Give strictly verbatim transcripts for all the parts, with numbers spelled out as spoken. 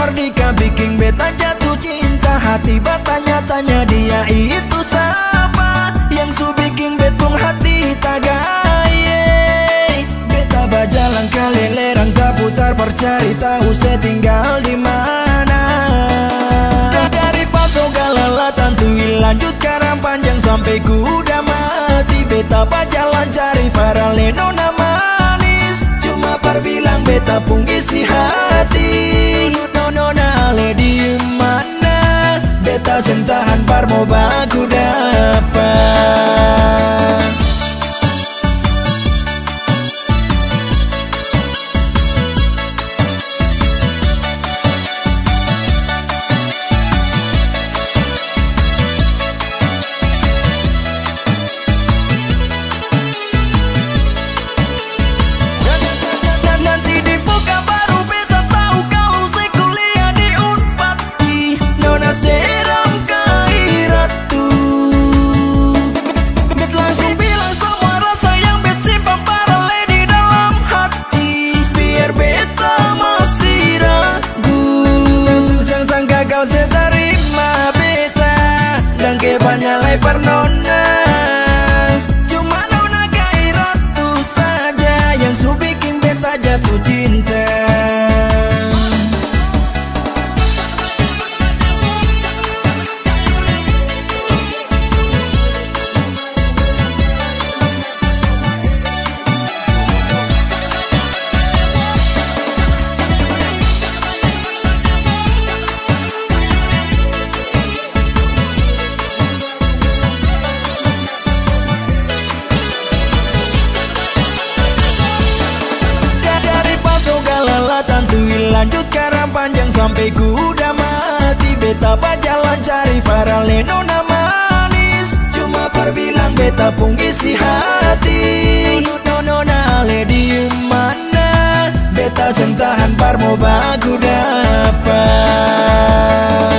Mardika bikin beta jatuh cinta. Hati bertanya-tanya dia itu siapa, yang su bikin betung hati tagaye. Beta bajalan kelilerang tak putar percari tahu saya tinggal di mana. Dari Paso Galala tantui lanjut Karang Panjang sampai kuda mati. Beta bajalan cari para lenona manis, cuma perbilang beta pun isi hati. Nona ale di mana, beta sentahan par mau baku dapat. Nyalai pernona, cuma nona gairatu saja yang su bikin beta jatuh cinta. Lanjut Karang Panjang sampai kuda mati. Beta bajalan cari para lenona manis, cuma perbilang beta pun isi hati. Nona ale di mana, beta sentahan par mau baku dapat.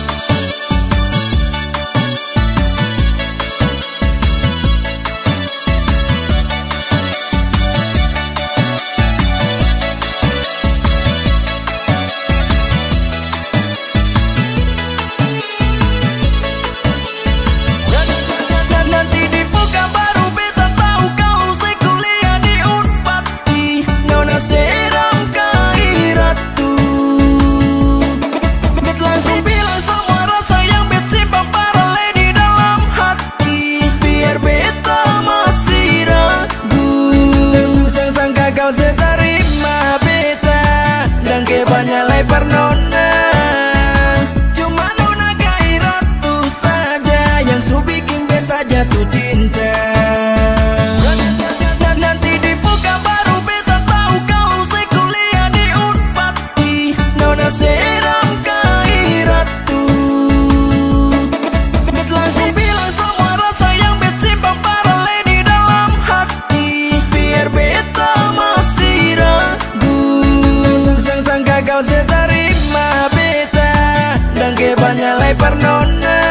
Nyalai pernona, cuma nona gairatu saja yang su bikin beta jatuh cinta. Nanti di Pekanbaru beta tahu kalau saya kuliah di Unpati. Nona seram gairatu, bet langsung bilang semua rasa yang bet simpan paralel di dalam hati. Biar beta masih ragu, sang-sangka kau seterima beta dan kebanyakan pernona.